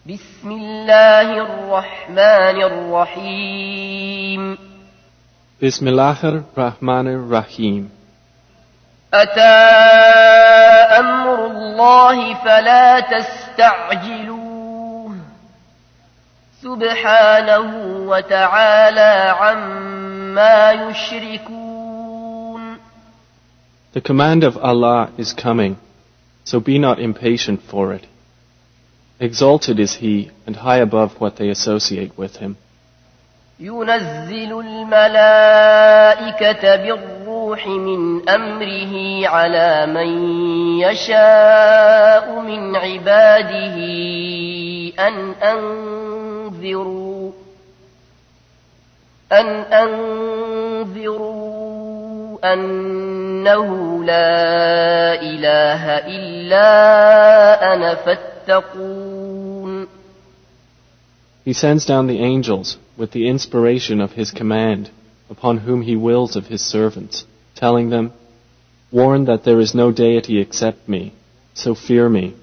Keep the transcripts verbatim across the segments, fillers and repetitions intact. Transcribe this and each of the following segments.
بسم الله الرحمن الرحيم بسم الله الرحمن الرحيم أتى أمر الله فلا تستعجلوه سبحانه وتعالى عما يشركون. The command of Allah is coming, so be not impatient for it. Exalted is He and high above what they associate with Him. ينزل الملائكة بالروح من أمره على من يشاء من عباده أن أنذروا أن أنذروا أنه لا إله إلا أنا فاتقون. He sends down the angels with the inspiration of His command upon whom He wills of His servants, telling them, warn that there is no deity except me, so fear me.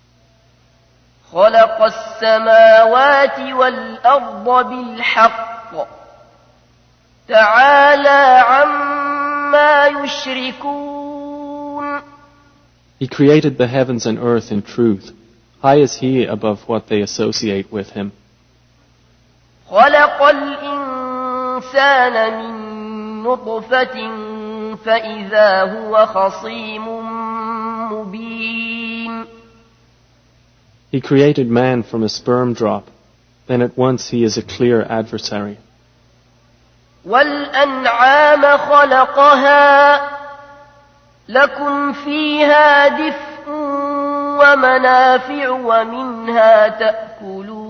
خلق السماوات والأرض بالحق تعالى عما يشركون. He created the heavens and earth in truth. High is He above what they associate with Him. خلق الإنسان من نطفة فإذا هو خصيم مبين. He created man from a sperm drop, then at once he is a clear adversary. والأنعام خلقها لكم فيها دفء ومنافع ومنها تأكلون.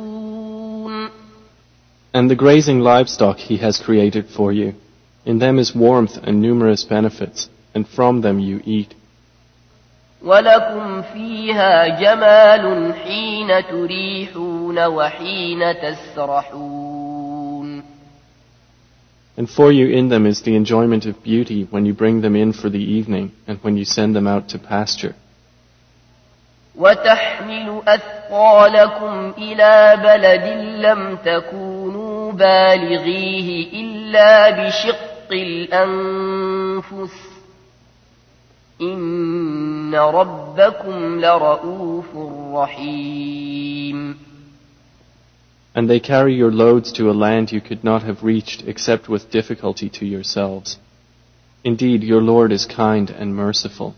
And the grazing livestock He has created for you. In them is warmth and numerous benefits, and from them you eat. ولكم فيها جمال حين تريحون وحين تسرحون. And for you in them is the enjoyment of beauty when you bring them in for the evening and when you send them out to pasture. وتحمل أثقالكم إلى بلد لم تكونوا بالغيه إلا بشق الأنفس إن ربكم لرؤوف رحيم. And they carry your loads to a land you could not have reached except with difficulty to yourselves. Indeed, your Lord is kind and merciful.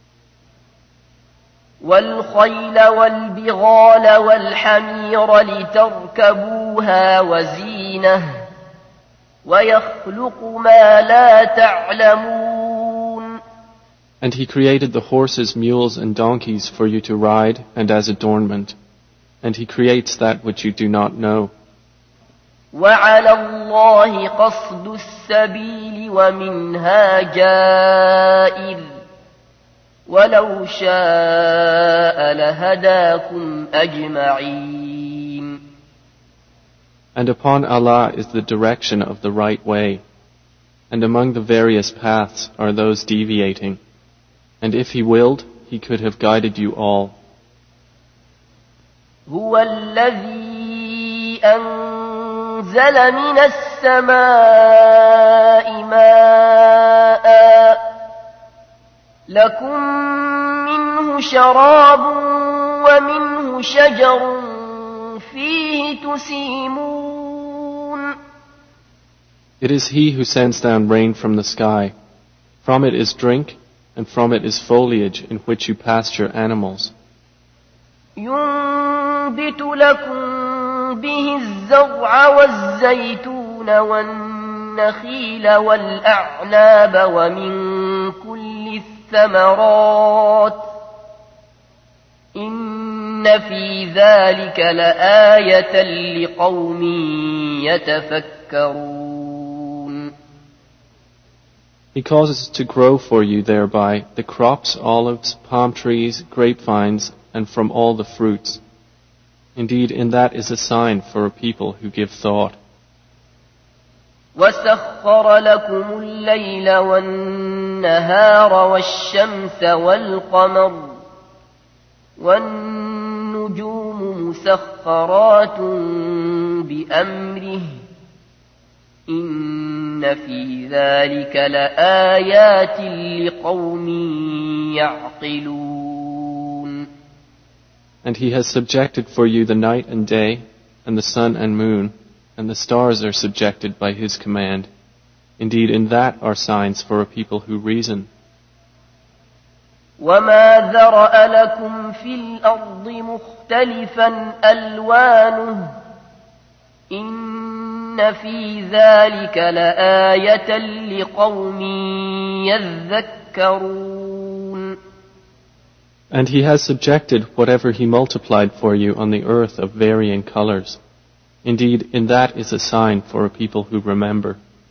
والخيل والبغال والحمير لتركبوها وزينة ويخلق ما لا تعلمون. And He created the horses, mules, and donkeys for you to ride and as adornment. And He creates that which you do not know. وعلى الله قصد السبيل ومنها جائر ولو شاء لهداكم أجمعين. And upon Allah is the direction of the right way, and among the various paths are those deviating, and if He willed, He could have guided you all. هو الذي أنزل من السماء ماء لكم منه شراب ومنه شجر فيه تسيمون. It is He who sends down rain from the sky. From it is drink, and from it is foliage in which you pasture animals. ينبت لكم به الزرع والزيتون والنخيل والأعناب ومن كل الثمرات إن في ذلك لآية لقوم يتفكرون. He causes to grow for you thereby the crops, olives, palm trees, grapevines, and from all the fruits. Indeed, in that is a sign for a people who give thought. وسخر لكم الليل والنهار والشمس والقمر والنجوم النجوم مسخرات بأمره إن في ذلك لآيات لقوم يعقلون. And he has subjected for you the night and day, and the sun and moon, and the stars are subjected by his command. Indeed, in that are signs for a people who reason. وَمَا ذَرَأَ لَكُمْ فِي الْأَرْضِ مُخْتَلِفًا أَلْوَانُهُ إِنَّ فِي ذَلِكَ لَآيَةً لِقَوْمٍ يَذَّكَّرُونَ. And he has subjected whatever he multiplied for you on the earth of varying colors. Indeed, in that is a sign for a people who remember.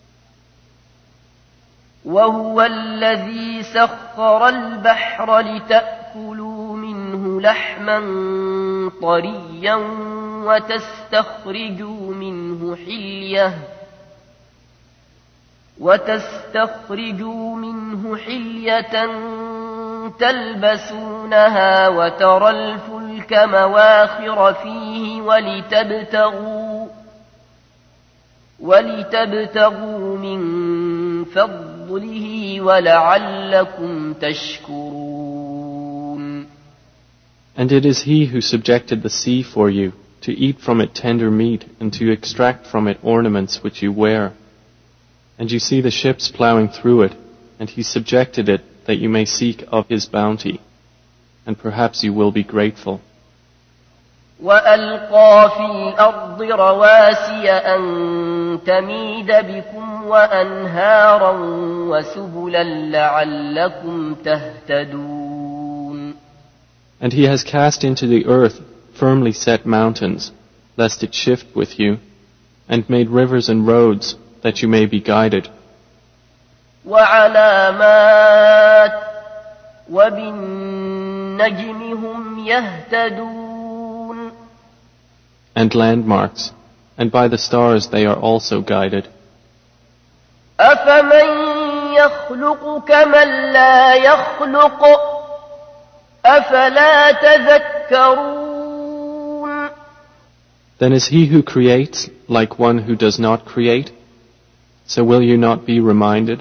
وهو الذي سخر البحر لتأكلوا منه لحما طريا وتستخرجوا منه حلية وتستخرجوا منه حلية تلبسونها وترى الفلك مواخر فيه ولتبتغوا ولتبتغوا من فضله ولعلكم تشكرون. And it is he who subjected the sea for you, to eat from it tender meat, and to extract from it ornaments which you wear. And you see the ships plowing through it, and he subjected it that you may seek of his bounty, and perhaps you will be grateful. وَأَلْقَى فِي الْأَرْضِ رَوَاسِيَ أَن تَمِيدَ بِكُمْ وَأَنْهَارًا وَسُبُلًا لَعَلَّكُمْ تَهْتَدُونَ. And he has cast into the earth firmly set mountains, lest it shift with you, and made rivers and roads, that you may be guided. وَعَلَامَاتٍ وَبِالنَّجْمِ هُمْ يَهْتَدُونَ. And landmarks, and by the stars they are also guided. أَفَمَن يَخْلُقُ كَمَن لَّا يَخْلُقُ أَفَلَا تَذَكَّرُونَ. Then is he who creates like one who does not create? So will you not be reminded?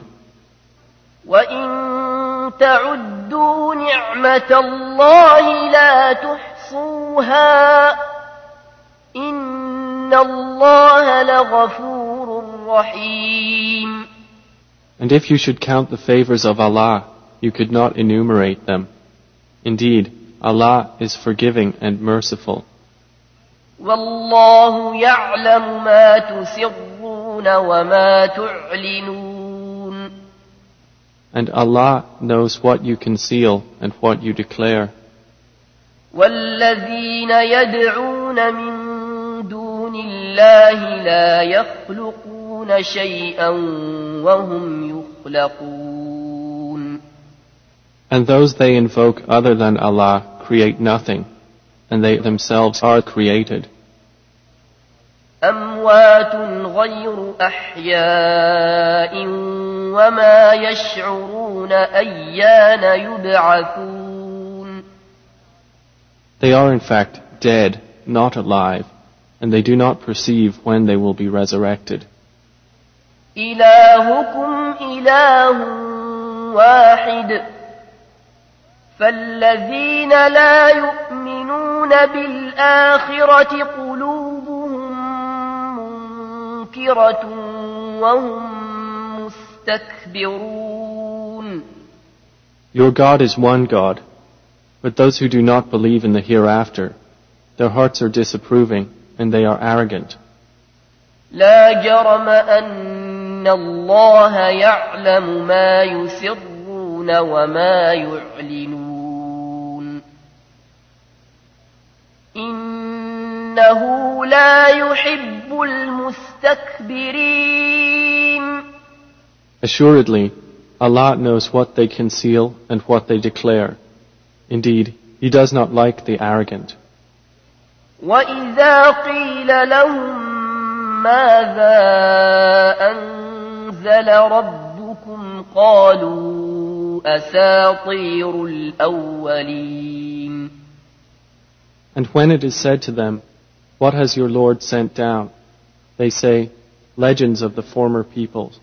وَإِن تَعُدُّوا نِعْمَةَ اللَّهِ لَا تُحْصُوهَا إِنَّ اللَّهَ لَغَفُورٌ رَحِيمٌ. And if you should count the favors of Allah, you could not enumerate them. Indeed, Allah is forgiving and merciful. وَاللَّهُ يَعْلَمُ مَا تُسِرُّونَ وَمَا تُعْلِنُونَ. And Allah knows what you conceal and what you declare. وَالَّذِينَ يَدْعُونَ مِن دُونِ اللَّهِ لَا يَخْلُقُونَ شَيْئًا وَهُمْ يُخْلَقُونَ. And those they invoke other than Allah create nothing, and they themselves are created. أَمْوَاتٌ غَيْرُ أَحْيَاءٍ وَمَا يَشْعُرُونَ أَيَّانَ يُبْعَثُونَ. They are in fact dead, not alive, and they do not perceive when they will be resurrected. إِلَٰهُكُمْ إِلَٰهٌ وَاحِدٌ فَالَّذِينَ لَا يُؤْمِنُونَ بِالْآخِرَةِ قُلُوبُهُم مُّنكِرَةٌ وَهُم مُّسْتَكْبِرُونَ. Your God is one God, but those who do not believe in the hereafter, their hearts are disapproving and they are arrogant. لا جرم أن الله يعلم ما يسرون وما يعلنون إنه لا يحب المستكبرين. Assuredly, Allah knows what they conceal and what they declare. Indeed, He does not like the arrogant. وَإِذَا قِيلَ لَهُم مَاذَا أَنزَلَ رَبُّكُمْ قَالُوا أَسَاطِيرُ الْأَوَّلِينَ. And when it is said to them, "What has your Lord sent down?" they say, "Legends of the former peoples."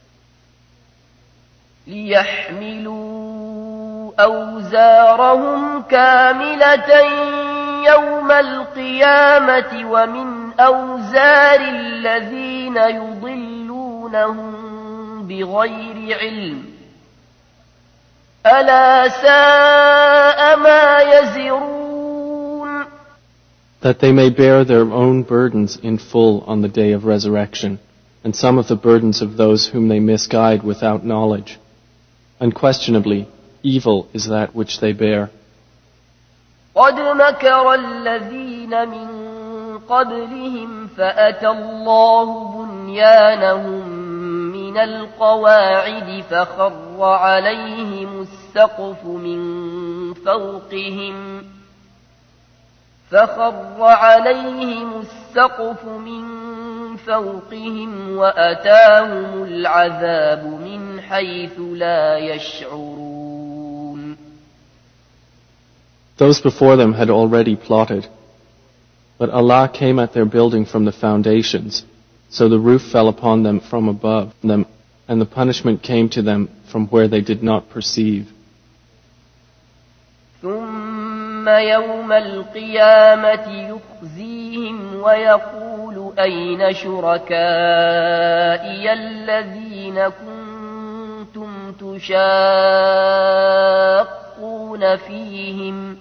ليحملوا أوزارهم كاملة يوم القيامة ومن أوزار الذين يضلونهم بغير علم ألا ساء ما يزرون. That they may bear their own burdens in full on the day of resurrection, and some of the burdens of those whom they misguide without knowledge. Unquestionably, evil is that which they bear. قد مكر الذين من قبلهم فأتى الله بنيانهم من القواعد فخر عليهم السقف من فوقهم فخر عليهم السقف من فوقهم وأتاهم العذاب من حيث لا يشعرون. Those before them had already plotted, but Allah came at their building from the foundations, so the roof fell upon them from above them, and the punishment came to them from where they did not perceive. ثم يوم القيامة يخزيهم ويقول أين شركائي الذين كنتم تشاقون فيهم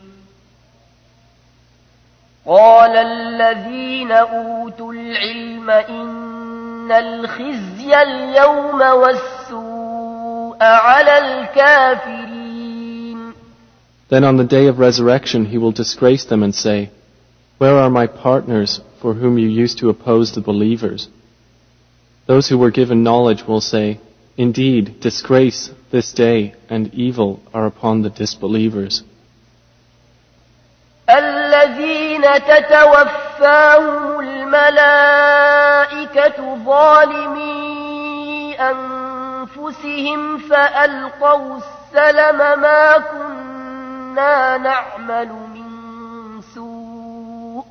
قال الذين أوتوا العلم إن الخزي اليوم والسوء على الكافرين. Then on the day of resurrection he will disgrace them and say, "Where are my partners for whom you used to oppose the believers?" Those who were given knowledge will say, "Indeed, disgrace this day and evil are upon the disbelievers." الذين تتوفاهم الملائكة ظالمي أنفسهم فألقوا السلم ما كنا نعمل من سوء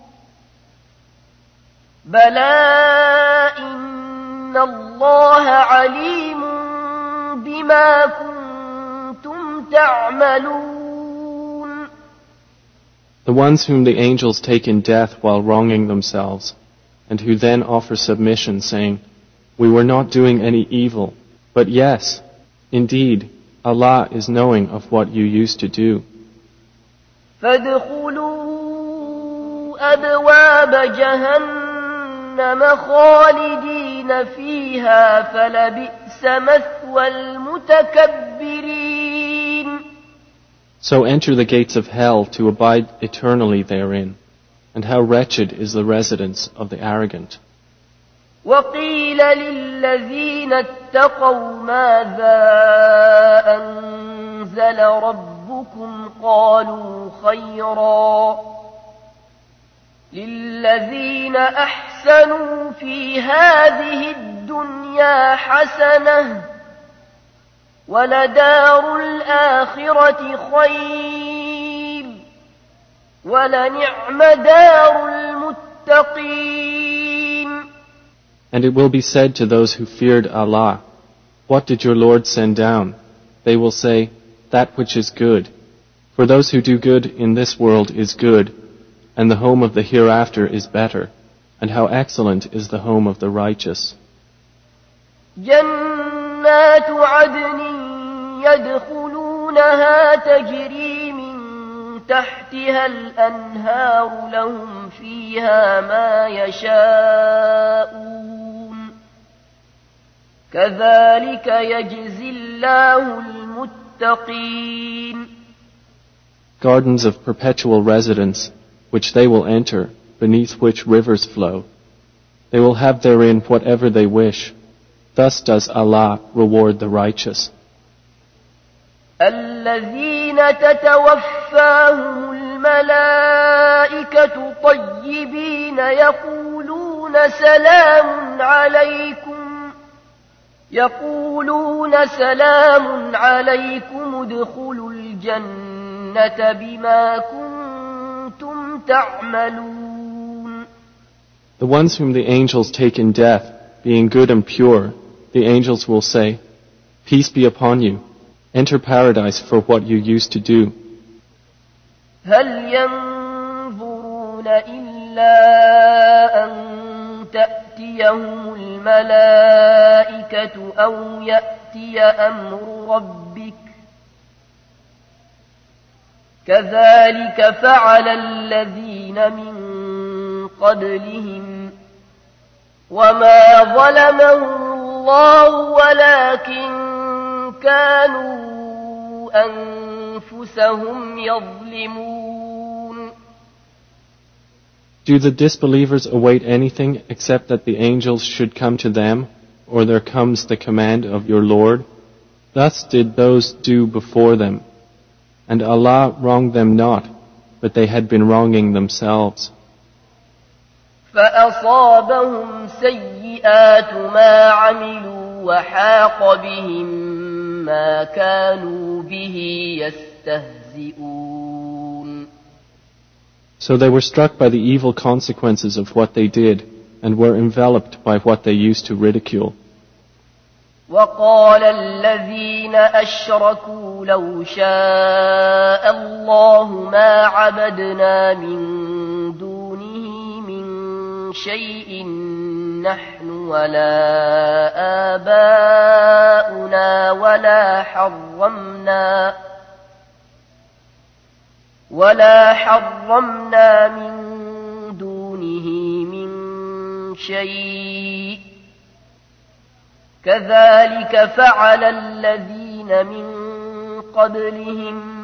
بلى إن الله عليم بما كنتم تعملون. The ones whom the angels take in death while wronging themselves, and who then offer submission, saying, "We were not doing any evil, but yes, indeed, Allah is knowing of what you used to do." فادخلوا أبواب جهنم خالدين فيها فلبئس مثوى المتكبرين. So enter the gates of hell to abide eternally therein, and how wretched is the residence of the arrogant. وقيل للذين اتقوا ماذا أنزل ربكم قالوا خيرا للذين أحسنوا في هذه الدنيا حسنة ولدار الآخرة خير ولنعم دار المتقين. And it will be said to those who feared Allah, "What did your Lord send down?" They will say, "That which is good." For those who do good in this world is good, and the home of the hereafter is better, and how excellent is the home of the righteous. جنات عدن يدخلونها تجري من تحتها الأنهار لهم فيها ما يشاءون كذلك يجزي الله المتقين. Gardens of perpetual residence, which they will enter, beneath which rivers flow. They will have therein whatever they wish. Thus does Allah reward the righteous. الذين تتوفاهم الملائكة طيبين يقولون سلام عليكم يقولون سلام عليكم ادخلوا الجنة بما كنتم تعملون. The ones whom the angels take in death, being good and pure, the angels will say, Peace be upon you. Enter paradise for what you used to do. هل ينظرون إلا أن تأتيهم الملائكة أو يأتي أمر ربك كذلك فعل الذين من قبلهم وما ظلمهم الله ولكن كانوا أنفسهم يظلمون. Do the disbelievers await anything except that the angels should come to them, or there comes the command of your Lord? Thus did those do before them. And Allah wronged them not, but they had been wronging themselves. فأصابهم سيئات ما عملوا وحاق بهم ما كانوا به يستهزئون. So they were struck by the evil consequences of what they did, and were enveloped by what they used to ridicule. وقال الذين أشركوا لو شاء الله ما عبدنا من دونه من شيء نحن ولا آباؤنا ولا حرمنا ولا حرمنا من دونه من شيء كذلك فعل الذين من قبلهم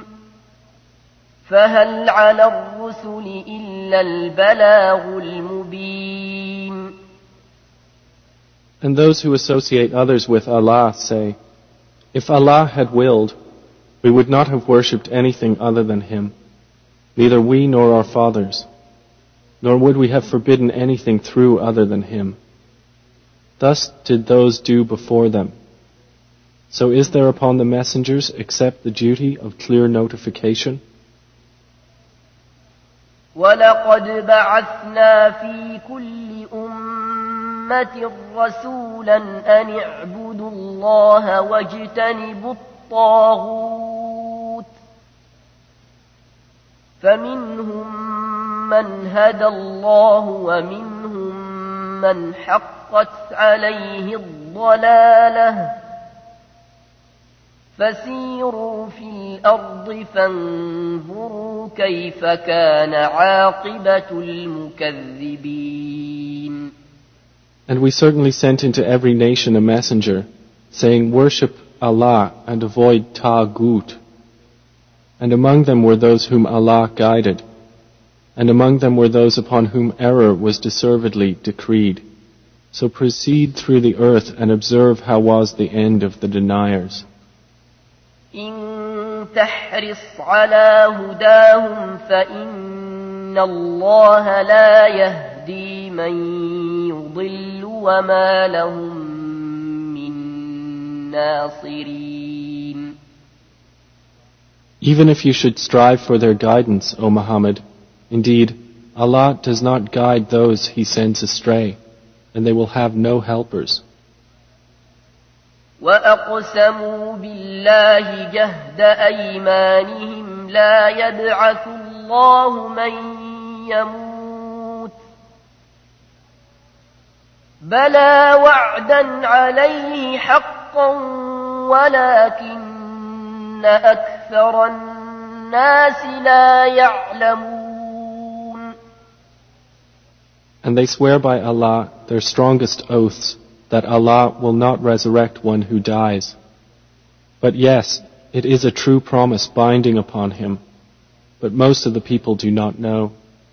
فهل على الرسل إلا البلاغ المبين. And those who associate others with Allah say, If Allah had willed, we would not have worshipped anything other than Him, neither we nor our fathers, nor would we have forbidden anything through other than Him. Thus did those do before them. So is there upon the messengers except the duty of clear notification? وَلَقَدْ بَعَثْنَا فِي كُلِّ أُمَّةٍ رَسُولًا أَنِ اعْبُدُوا اللَّهَ وَاجْتَنِبُوا الطَّاغُوتَ فَمِنْهُمْ مَنْ هَدَى اللَّهُ وَمِنْهُمْ مَنْ حَقَّتْ عَلَيْهِ الضَّلَالَةُ فسيروا في الأرض فانظروا كيف كان عاقبة المكذبين. And we certainly sent into every nation a messenger, saying, Worship Allah and avoid Taghut. And among them were those whom Allah guided, and among them were those upon whom error was deservedly decreed. So proceed through the earth and observe how was the end of the deniers. إن تحرص على هداهم فإن الله لا يهدي من يضل وما لهم من ناصرين. Even if you should strive for their guidance, O Muhammad, indeed, Allah does not guide those He sends astray, and they will have no helpers. وأقسموا بالله جهد أيمانهم لا يبعث الله من يموت بلى وعدا عليه حقا ولكن أكثر الناس لا يعلمون. And they swear by Allah their strongest oaths, that Allah will not resurrect one who dies. But yes, it is a true promise binding upon him, but most of the people do not know.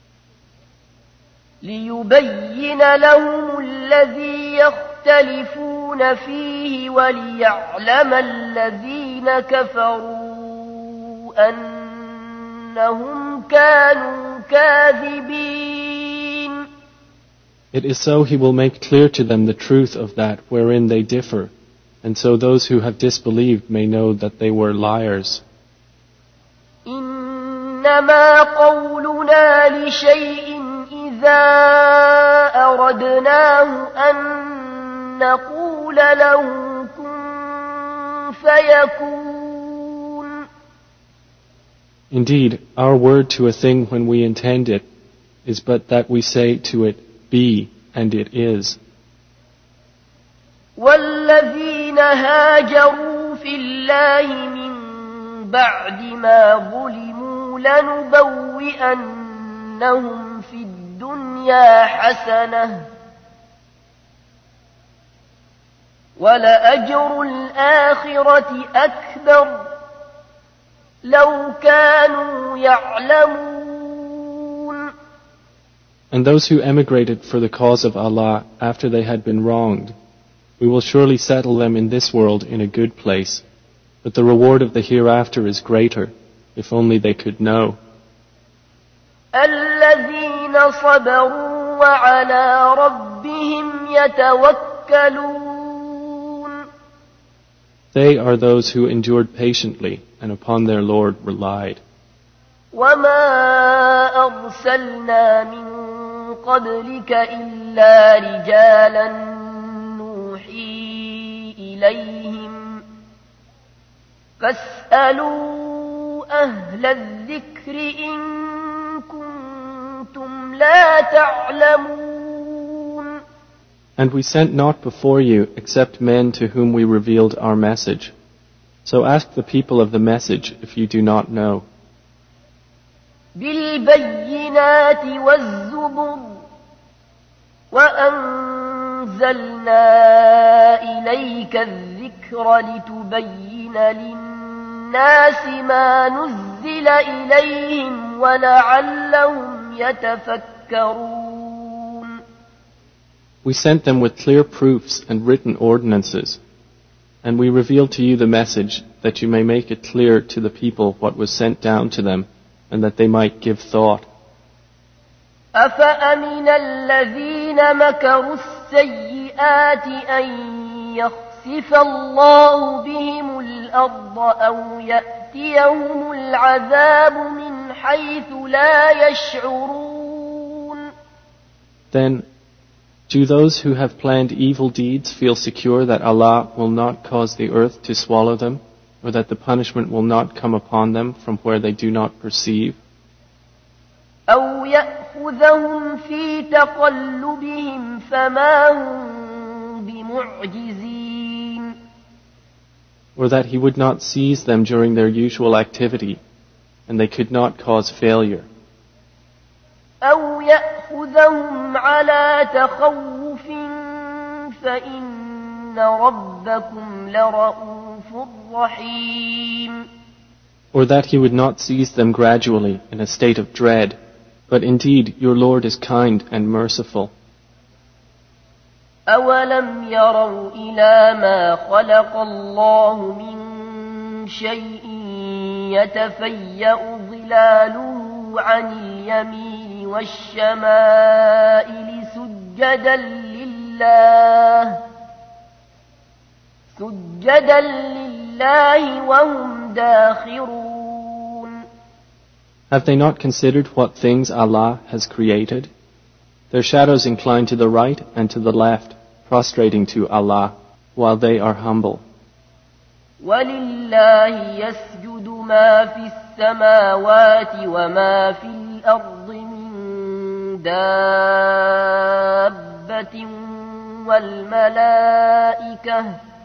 لِيُبَيِّنَ لَهُمُ الَّذِي يَخْتَلِفُونَ فِيهِ وَلِيَعْلَمَ الَّذِينَ كَفَرُوا أَنَّهُمْ كَانُوا كَاذِبِينَ. It is so He will make clear to them the truth of that wherein they differ, and so those who have disbelieved may know that they were liars. إِنَّ إنما قولنا لشيء إذا أردناه أن نقول له كن فيكون. Indeed, our word to a thing when we intend it is but that we say to it, be, and it is. والذين هاجروا في الله من بعد ما ظلموا لنبوئنهم في الدنيا حسنة ولأجر الآخرة أكبر لو كانوا يعلمون. And those who emigrated for the cause of Allah after they had been wronged, we will surely settle them in this world in a good place, but the reward of the hereafter is greater, if only they could know. الذين صبروا وعلى ربهم يتوكلون. They are those who endured patiently and upon their Lord relied. وما أرسلنا من قبلك إلا رجالا نوحي إليهم فاسألوا أهل الذكر إن كنتم لا تعلمون. And we sent not before you except men to whom we revealed our message. So ask the people of the message if you do not know. بالبينات والزبر وأنزلنا إليك الذكر لتبين للناس ما نزل إليهم ولعلهم يتفكرون. We sent them with clear proofs and written ordinances, and we revealed to you the message that you may make it clear to the people what was sent down to them, and that they might give thought. أفأمن الذين مكروا السيئات أن يخسف الله بهم الأرض أو يأتيهم العذاب من حيث لا يشعرون. Then, do those who have planned evil deeds feel secure that Allah will not cause the earth to swallow them, or that the punishment will not come upon them from where they do not perceive? أو يأخذهم في تقلبهم فما هم بمعجزين. Or that He would not seize them during their usual activity, and they could not cause failure. أو يأخذهم على تخوف فإن ربكم لرؤوف رحيم. Or that He would not seize them gradually in a state of dread, but indeed your Lord is kind and merciful. أولم يروا إلى ما خلق الله من شيء يتفيأ ظلاله عن اليمين والشمائل سجدا لله سجدا لله وهم داخرون. Have they not considered what things Allah has created? Their shadows incline to the right and to the left, prostrating to Allah, while they are humble. وَلِلَّهِ يَسْجُدُ مَا فِي السَّمَاوَاتِ وَمَا فِي الْأَرْضِ مِن دَابَّةٍ وَالْمَلَائِكَةُ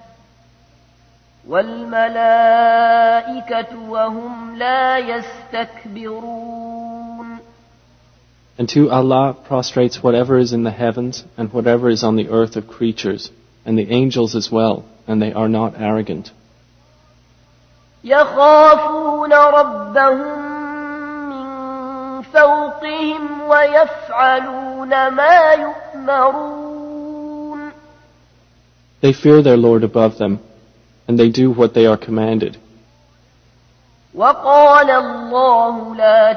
وَالْمَلَائِكَةُ وَهُمْ لَا يَسْتَكْبِرُونَ. And to Allah prostrates whatever is in the heavens and whatever is on the earth of creatures, and the angels as well, and they are not arrogant. يخافون ربهم من فوقهم ويفعلون ما يؤمرون. They fear their Lord above them, and they do what they are commanded. وقال الله لا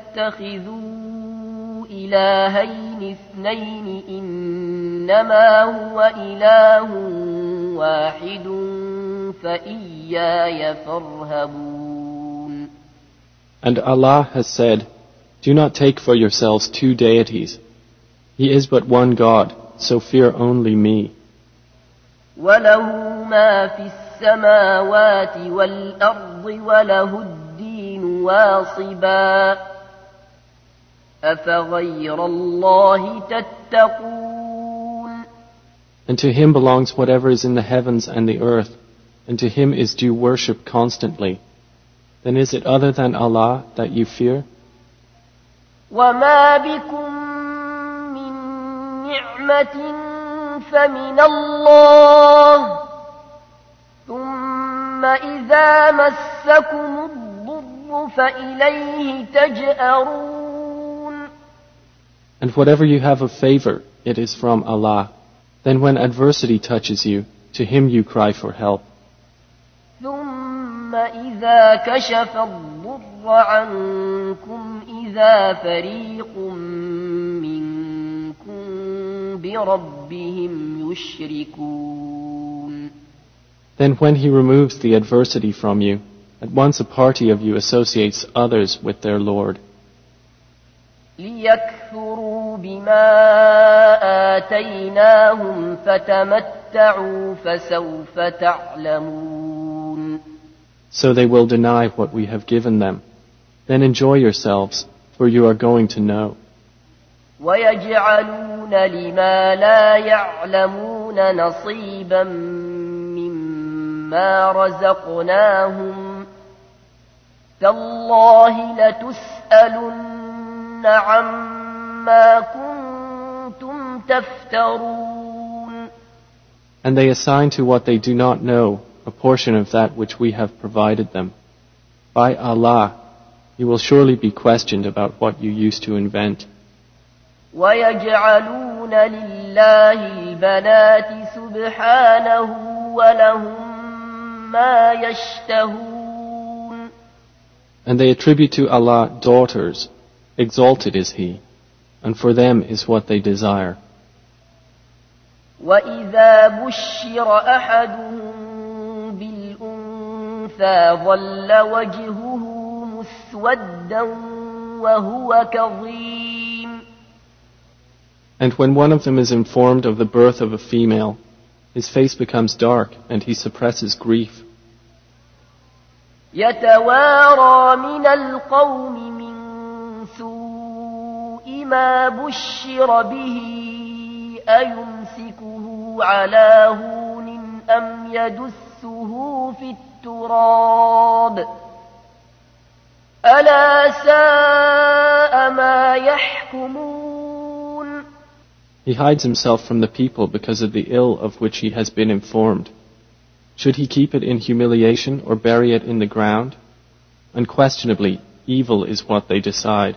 تتخذوا إلهين اثنين إنما هو إله واحد فإياي فارهبون. And Allah has said, do not take for yourselves two deities. He is but one God, so fear only me. وَلَهُ مَا فِي السَّمَاوَاتِ وَالْأَرْضِ وَلَهُ الدِّينُ وَاصِبًا أَفَغَيْرَ اللَّهِ تَتَّقُونَ. And to Him belongs whatever is in the heavens and the earth, and to Him is due worship constantly. Then is it other than Allah that you fear? وَمَا بِكُم مِّن نِّعْمَةٍ فَمِنَ اللَّهِ ثُمَّ إِذَا مَسَّكُمُ الضُّرُّ فَإِلَيْهِ تَجْأَرُونَ. And whatever you have of favor, it is from Allah. Then when adversity touches you, to Him you cry for help. ثُمَّ إِذَا كَشَفَ الضُّرَّ عَنكُمْ إِذَا فَرِيقٌ مِّنكُم بِرَبِّهِمْ يُشْرِكُونَ. Then when He removes the adversity from you, at once a party of you associates others with their Lord. لِيَكْفُرُوا بِمَا آتَيْنَاهُمْ فَتَمَتَّعُوا فَسَوْفَ تَعْلَمُونَ. So they will deny what we have given them. Then enjoy yourselves, for you are going to know. وَيَجْعَلُونَ لِمَا لَا يَعْلَمُونَ نَصِيبًا مِّمَّا رَزَقْنَاهُمْ تَاللَّهِ لَتُسْأَلُنَّ عَمَّا كُنتُمْ تَفْتَرُونَ. And they assign to what they do not know a portion of that which we have provided them. By Allah, you will surely be questioned about what you used to invent. وَيَجْعَلُونَ لِلَّهِ الْبَنَاتِ سُبْحَانَهُ وَلَهُم مَّا يَشْتَهُونَ. And they attribute to Allah daughters. Exalted is He, and for them is what they desire. وَإِذَا بُشِّرَ أَحَدُهُم بِالْأُنثَىٰ ظَلَّ وَجْهُهُ مُسْوَدًّا وَهُوَ كَظِيمٌ. And when one of them is informed of the birth of a female, his face becomes dark and he suppresses grief. يَتَوَارَى مِنَ الْقَوْمِ مِن سُوءِ مَا بُشِّرَ بِهِ أَيُمْسِكُهُ عَلَىٰ هُونٍ أَمْ يَدُسُّهُ فِي التُّرَابِ أَلَا سَاءَ مَا يَحْكُمُونَ. He hides himself from the people because of the ill of which he has been informed. Should he keep it in humiliation or bury it in the ground? Unquestionably, evil is what they decide.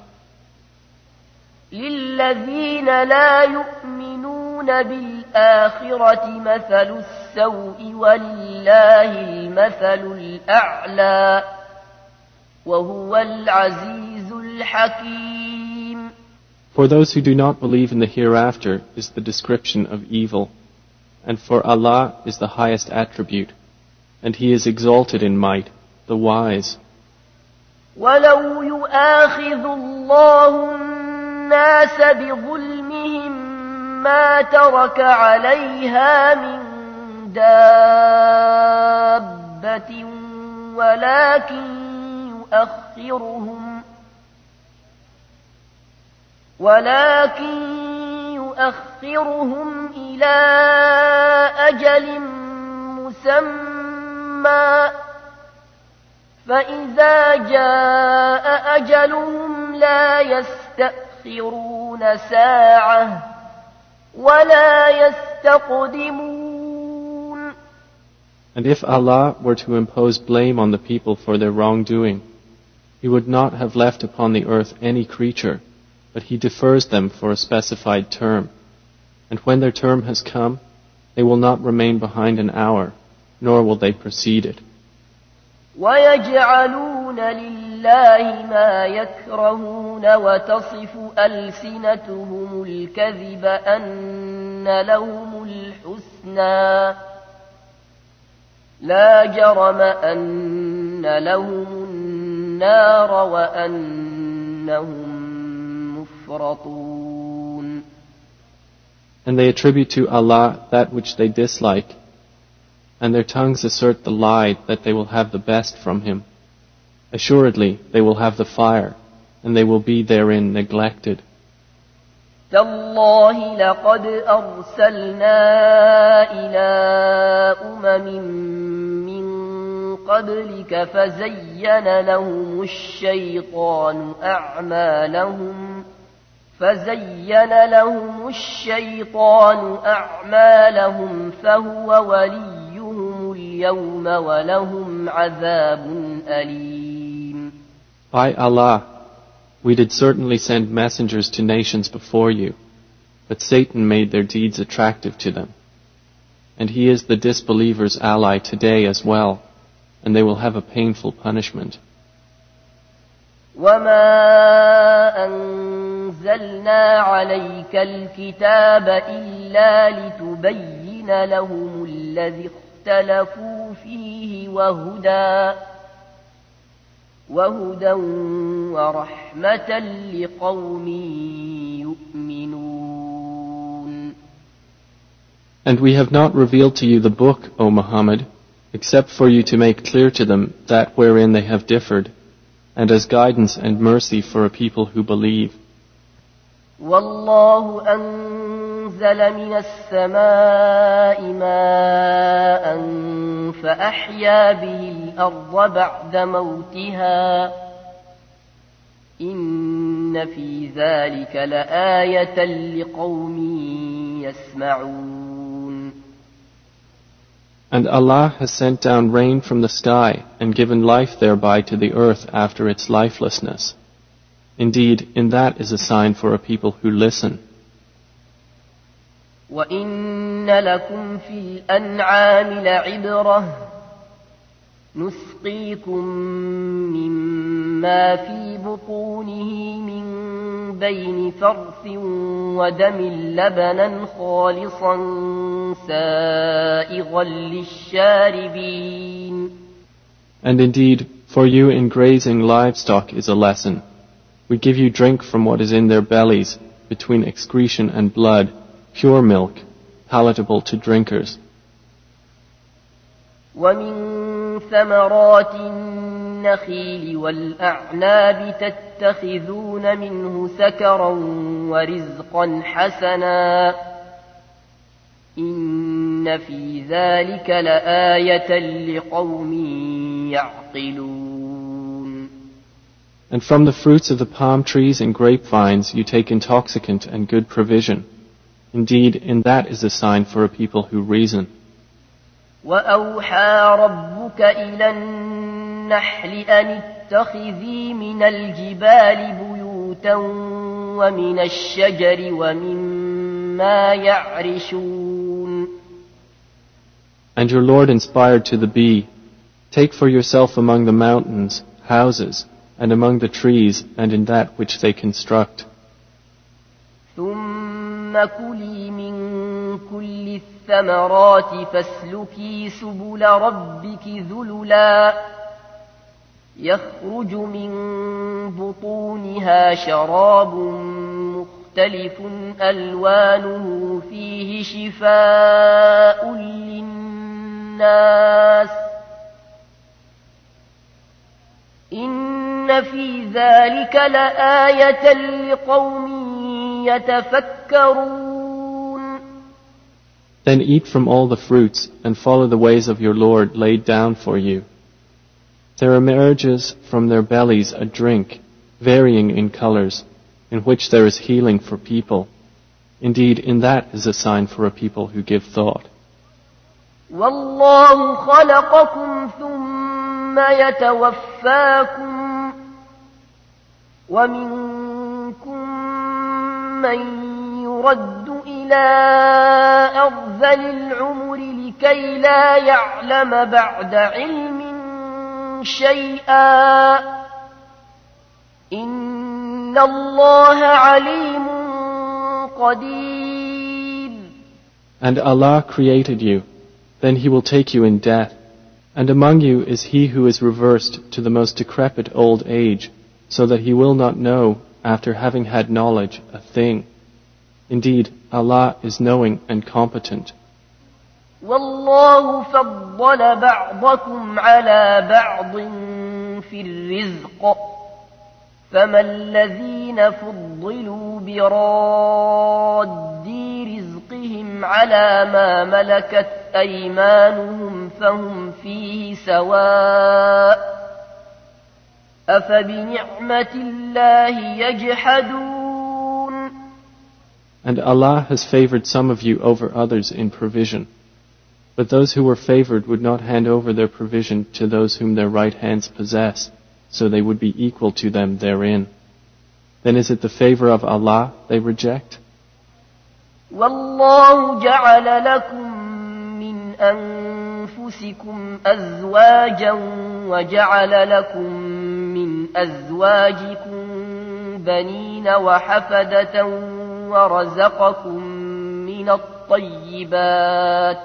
لِلَّذِينَ لَا يُؤْمِنُونَ بِالْآخِرَةِ مَثَلُ السَّوْءِ وَلِلَّهِ الْمَثَلُ الْأَعْلَى وَهُوَ الْعَزِيزُ الْحَكِيمُ. For those who do not believe in the hereafter is the description of evil, and for Allah is the highest attribute, and He is exalted in might, the wise. وَلَوْ يُؤَاخِذُ اللَّهُ النَّاسَ بِظُلْمِهِمْ مَا تَرَكَ عَلَيْهَا مِن دَابَّةٍ وَلَكِن يُؤَخِّرُهُمْ ولكن يؤخرهم إلى أجل مسمى فإذا جاء أجلهم لا يستأخرون ساعة ولا يستقدمون. And if Allah were to impose blame on the people for their wrongdoing, He would not have left upon the earth any creature, but He defers them for a specified term. And when their term has come, they will not remain behind an hour, nor will they precede it. وَيَجْعَلُونَ لِلَّهِ مَا يَكْرَهُونَ وَتَصِفُ أَلْسِنَتُهُمُ الْكَذِبَ أَنَّ لَهُمُ الْحُسْنَى لا جرم أن لهم النار وأنهم مفرطون. And they attribute to Allah that which they dislike, and their tongues assert the lie that they will have the best from Him. Assuredly, they will have the fire, and they will be therein neglected. تالله لقد أرسلنا إلى أمم من قبلك فزين لهم الشيطان أعمالهم فزين لهم الشيطان أعمالهم فهو وليهم اليوم ولهم عذاب أليم. By Allah, we did certainly send messengers to nations before you, but Satan made their deeds attractive to them. And he is the disbelievers' ally today as well, and they will have a painful punishment. وَمَا أَنزَلْنَا عَلَيْكَ الْكِتَابَ إِلَّا لِتُبَيِّنَ لَهُمُ الَّذِي اخْتَلَفُوا فِيهِ وَهُدًى وَهُدًى وَرَحْمَةً لِقَوْمٍ يُؤْمِنُونَ. And we have not revealed to you the book, O Muhammad, except for you to make clear to them that wherein they have differed, and as guidance and mercy for a people who believe. وَاللَّهُ أَنزَلَ مِنَ السَّمَاءِ مَاءً فَأَحْيَا بِهِ الْأَرْضَ بَعْدَ مَوْتِهَا إِنَّ فِي ذَلِكَ لَآيَةً لِقَوْمٍ يَسْمَعُونَ. And Allah has sent down rain from the sky and given life thereby to the earth after its lifelessness. Indeed, in that is a sign for a people who listen. وَإِنَّ لَكُمْ فِي الْأَنْعَامِ لَعِبْرَةً نُسْقِيكُم مِّمَّا فِي بُطُونِهِ مِن بَيْنِ فَرْثٍ وَدَمٍ لَبَنًا خَالِصًا سَائِغًا لِلشَّارِبِينَ. And indeed, for you in grazing livestock is a lesson. We give you drink from what is in their bellies, between excretion and blood, pure milk, palatable to drinkers. وَمِن ثَمَرَاتِ النَّخِيلِ وَالْأَعْنَابِ تَتَّخِذُونَ مِنْهُ سَكَرًا وَرِزْقًا حَسَنًا إِنَّ فِي ذَلِكَ لَآيَةً لِقَوْمٍ يَعْقِلُونَ. And from the fruits of the palm trees and grapevines you take intoxicant and good provision. Indeed, in that is a sign for a people who reason. وَأَوْحَى رَبُّكَ إِلَى النَّحْلِ أَنِ اتَّخِذِي مِنَ الْجِبَالِ بُيُوتًا وَمِنَ الشَّجَرِ وَمِمَّا يَعْرِشُونَ. And your Lord inspired to the bee, take for yourself among the mountains houses, and among the trees, and in that which they construct. ثُمَّ كُلِي مِن كُلِّ الثَّمَرَاتِ فَاسْلُكِي سُبُلَ رَبِّكِ ذُلُلًا يَخْرُجُ مِن بُطُونِهَا شَرَابٌ مُخْتَلِفٌ أَلْوَانُهُ فِيهِ شِفَاءٌ لِلنَّاسِ إِنَّ فِي ذَلِكَ لَآيَةً لِقَوْمٍ يَتَفَكَّرُونَ. Then eat from all the fruits and follow the ways of your Lord laid down for you. There emerges from their bellies a drink, varying in colors, in which there is healing for people. Indeed, in that is a sign for a people who give thought. وَاللَّهُ خَلَقَكُمْ ثُمَّ يَتَوَفَّاكُمْ وَمِنكُم مَّن يُرَدُّ إِلَى أَرْذَلِ الْعُمُرِ لِكَيْ لَا يَعْلَمَ بَعْدَ عِلْمٍ شَيْئًا إِنَّ اللَّهَ عَلِيمٌ قَدِيرٌ. And Allah created you, then He will take you in death, And among you is he who is reversed to the most decrepit old age, so that he will not know, after having had knowledge, a thing. Indeed, Allah is knowing and competent. والله فضل بعضكم على بعض في الرزق فما الذين فضلوا براد رزقهم على ما ملكت أيمانهم فهم فيه سواء أفبنعمة الله يجحدون. And Allah has favored some of you over others in provision. But those who were favored would not hand over their provision to those whom their right hands possess, so they would be equal to them therein. Then is it the favor of Allah they reject? وَاللَّهُ جَعَلَ لَكُم مِّنْ أَنفُسِكُمْ أَزْوَاجًا وَجَعَلَ لَكُم مِّنْ أَزْوَاجِكُم بَنِينَ وَحَفَدَةً وَرَزَقَكُم مِّنَ الطَّيِّبَاتِ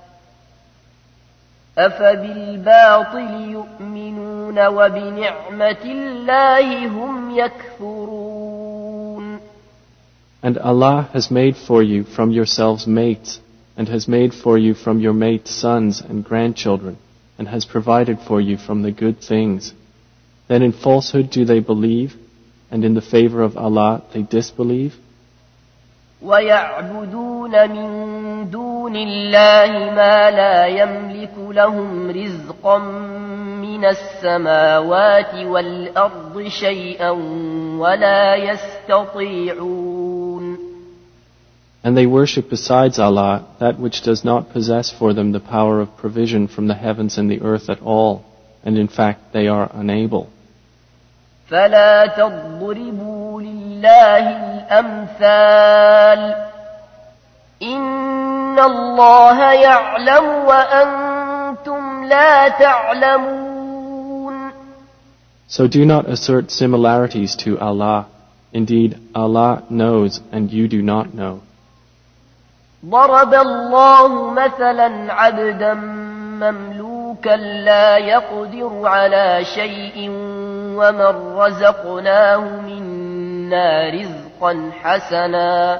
أَفَبِالْبَاطِلِ يُؤْمِنُونَ وَبِنِعْمَةِ اللَّهِ هُمْ يَكْفُرُونَ. And Allah has made for you from yourselves mates, and has made for you from your mates sons and grandchildren, and has provided for you from the good things. Then in falsehood do they believe, and in the favor of Allah they disbelieve? وَيَعْبُدُونَ مِن دُونِ اللَّهِ مَا لَا يَمْلِكُ لَهُمْ رِزْقًا مِّنَ السَّمَاوَاتِ وَالْأَرْضِ شَيْئًا وَلَا يَسْتَطِيعُونَ. And they worship besides Allah that which does not possess for them the power of provision from the heavens and the earth at all, and in fact they are unable. فَلَا تَضْرِبُوا لِلَّهِ الْأَمْثَالَ إِنَّ اللَّهَ يَعْلَمُ وَأَنْتُمْ لَا تَعْلَمُونَ. So do not assert similarities to Allah. Indeed, Allah knows and you do not know. ضرب الله مثلا عبدا مملوكا لا يقدر على شيء ومن رزقناه منا رزقا حسنا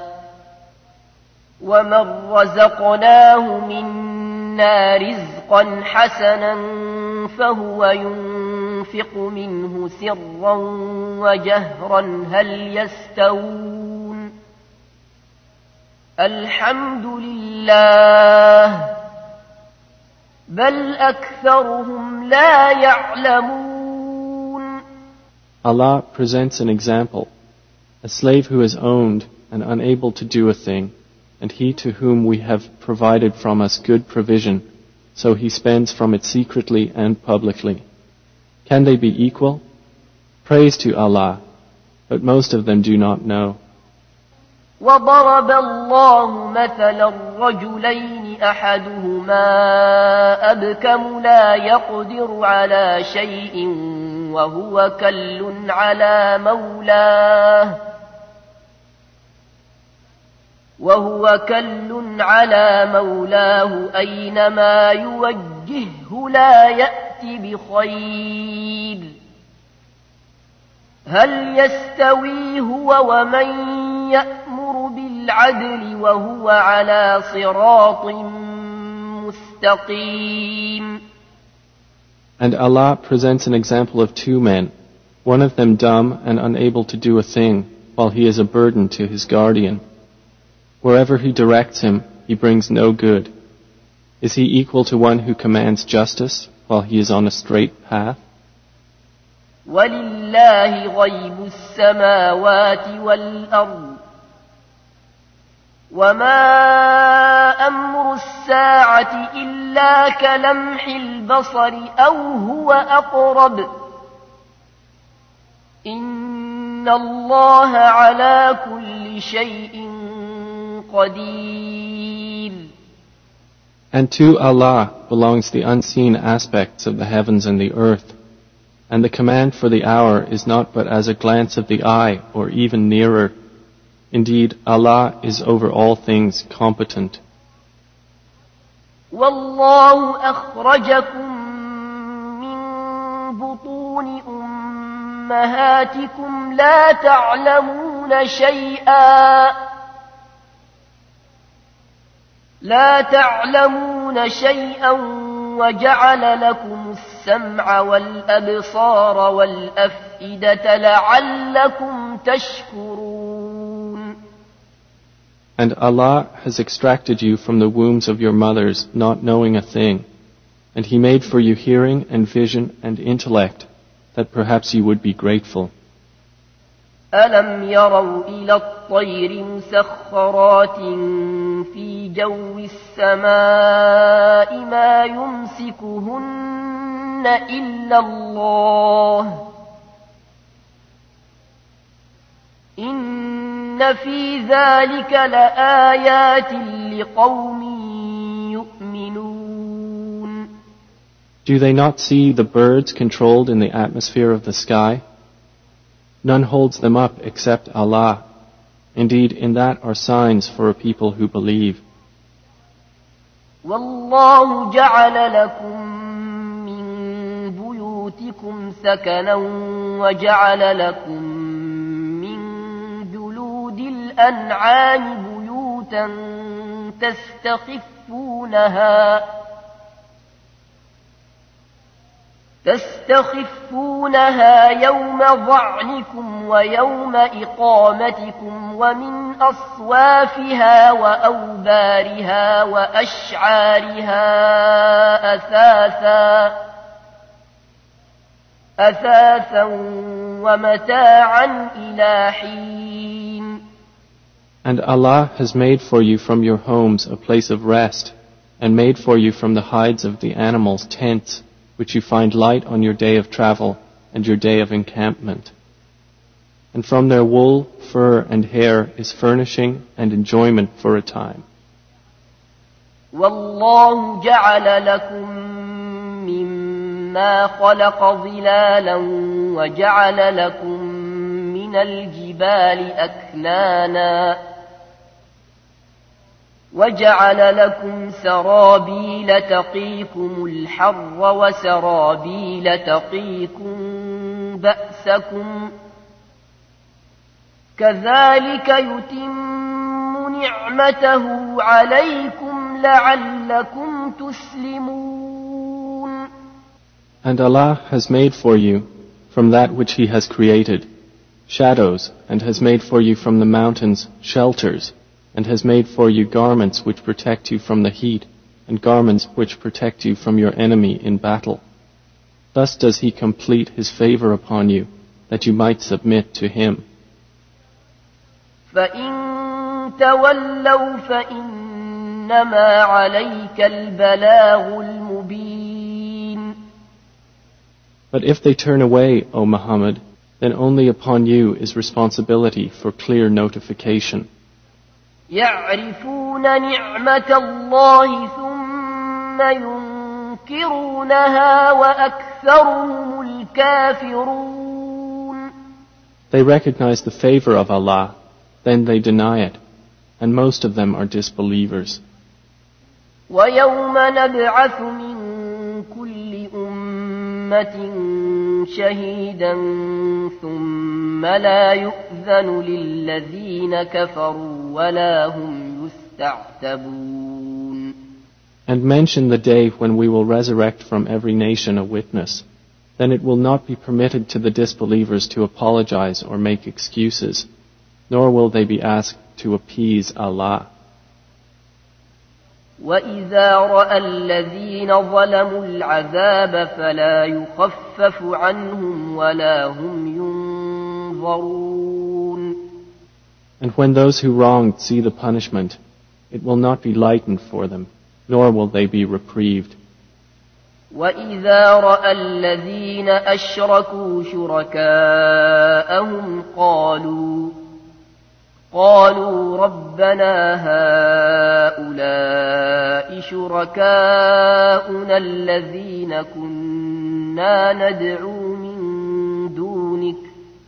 ومن رزقناه منا رزقا حسنا فهو ينفق منه سرا وجهرا هل يستوون الحمد لله بل أكثرهم لا يعلمون. Allah presents an example, a slave who is owned and unable to do a thing, and he to whom we have provided from us good provision, so he spends from it secretly and publicly. Can they be equal? Praise to Allah, but most of them do not know. وضرب الله مثلا رجلين أحدهما أبكم لا يقدر على شيء وهو كل على مولاه وهو كل على مولاه أينما يوجهه لا يأتي بخير هل يستوي هو ومن يأمر بالعدل وهو على صراط مستقيم. And Allah presents an example of two men, one of them dumb and unable to do a thing, while he is a burden to his guardian. Wherever he directs him, he brings no good. Is he equal to one who commands justice, while he is on a straight path? وَلِلَّهِ غَيْبُ السَّمَاوَاتِ وَالْأَرْضِ وَمَا أَمْرُ السَّاعَةِ إِلَّا كَلَمْحِ الْبَصَرِ أَوْ هُوَ أَقْرَبُ إِنَّ اللَّهَ عَلَى كُلِّ شَيْءٍ قَدِيرٌ. And to Allah belongs the unseen aspects of the heavens and the earth. And the command for the hour is not but as a glance of the eye or even nearer. Indeed, Allah is over all things competent. وَاللَّهُ أَخْرَجَكُم أمهاتكم لا تعلمون شيئا لا تعلمون شيئا وجعل لكم السمع والأبصار والأفئدة لعلكم تشكرون. And Allah has extracted you from the wombs of your mothers, not knowing a thing, and He made for you hearing and vision and intellect, that perhaps you would be grateful. ألم يروا إلى الطير مسخرات في جو السماء ما يمسكهن إلا الله إن في ذلك لآيات لقوم يؤمنون. Do they not see the birds controlled in the atmosphere of the sky? None holds them up except Allah. Indeed, in that are signs for a people who believe. وَاللَّهُ جَعَلَ لَكُم مِّن بُيُوتِكُمْ سَكَنًا وَجَعَلَ لَكُم مِّن جُلُودِ الْأَنْعَامِ بُيُوتًا تَسْتَخِفُّونَهَا تستخفونها يوم ظعنكم ويوم إقامتكم ومن أصوافها وأوبارها وأشعارها أثاثا أثاثا ومتاعا إلى حين. And Allah has made for you from your homes a place of rest, and made for you from the hides of the animals tents, which you find light on your day of travel and your day of encampment. And from their wool, fur, and hair is furnishing and enjoyment for a time. وَاللَّهُ جَعَلَ لَكُم مِّمَّا خَلَقَ ظِلَالًا وَجَعَلَ لَكُم مِّنَ الْجِبَالِ أَكْنَانًا وَجَعَلَ لَكُمْ سَرَابِيلَ تَقِيكُمُ الْحَرَّ وَسَرَابِيلَ تَقِيكُم بَأْسَكُمْ كَذَلِكَ يُتِمُّ نِعْمَتَهُ عَلَيْكُمْ لَعَلَّكُمْ تُسْلِمُونَ. And Allah has made for you from that which He has created shadows, and has made for you from the mountains shelters, and has made for you garments which protect you from the heat, and garments which protect you from your enemy in battle. Thus does He complete His favor upon you, that you might submit to Him. فَإِن تَوَلَّوْا فَإِنَّمَا عَلَيْكَ الْبَلَاغُ الْمُبِينُ. But if they turn away, O Muhammad, then only upon you is responsibility for clear notification. يعرفون نعمة الله ثم ينكرونها وأكثرهم الكافرون. They recognize the favor of Allah, then they deny it, and most of them are disbelievers. ويوم نبعث من كل أمة شهيدا ثم لا يؤذن للذين كفروا ولا هم يستعتبون. And mention the day when we will resurrect from every nation a witness. Then it will not be permitted to the disbelievers to apologize or make excuses, nor will they be asked to appease Allah. وَإِذَا رَأَى الَّذِينَ ظَلَمُوا الْعَذَابَ فَلَا يُخَفَّفُ عَنْهُمْ وَلَا هُمْ يُنظَرُونَ. And when those who wronged see the punishment, it will not be lightened for them, nor will they be reprieved. وَإِذَا رَأَى الَّذِينَ أَشْرَكُوا شُرَكَاءَهُمْ قَالُوا قالوا ربنا هؤلاء شركاؤنا الذين كنا ندعو من دونك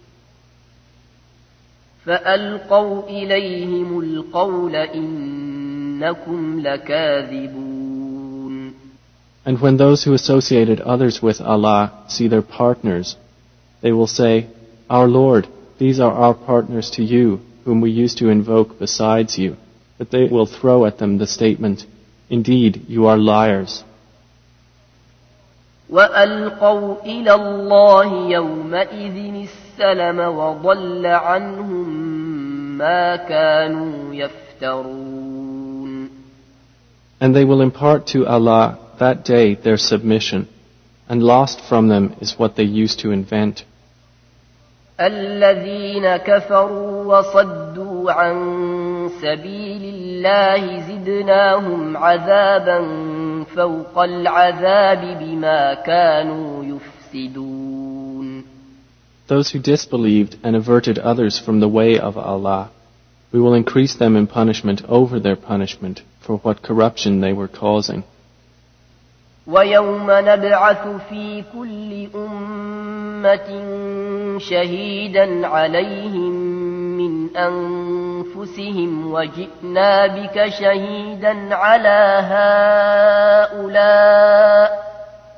فألقوا إليهم القول إنكم لكاذبون. And when those who associated others with Allah see their partners, They will say, "Our Lord, these are our partners to you, whom we used to invoke besides you." But they will throw at them the statement, "Indeed, you are liars." وألقوا إلى الله يومئذ السلم وضل عنهم ما كانوا يفترون. And they will impart to Allah that day their submission, and lost from them is what they used to invent. الذين كفروا وصدوا عن سبيل الله زدناهم عذابا فوق العذاب بما كانوا يفسدون. Those who disbelieved and averted others from the way of Allah, we will increase them in punishment over their punishment for what corruption they were causing. ويوم نبعث في كل أمة شهيدا عليهم من أنفسهم وجئنا بك شهيدا على هؤلاء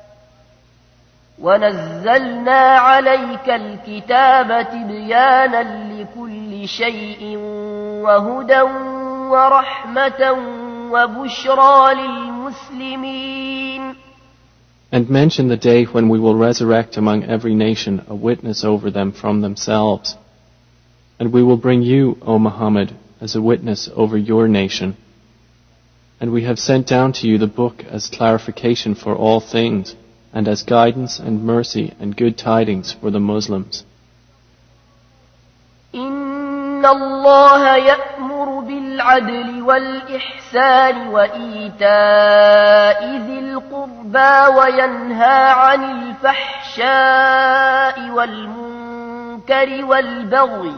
ونزلنا عليك الكتاب تبيانا لكل شيء وهدى ورحمة وبشرى للمسلمين. And mention the day when we will resurrect among every nation a witness over them from themselves. And we will bring you, O Muhammad, as a witness over your nation. And we have sent down to you the book as clarification for all things, and as guidance and mercy and good tidings for the Muslims. إن الله يأمر بالعدل والإحسان وإيتاء ذي القربى وينهى عن الفحشاء والمنكر والبغي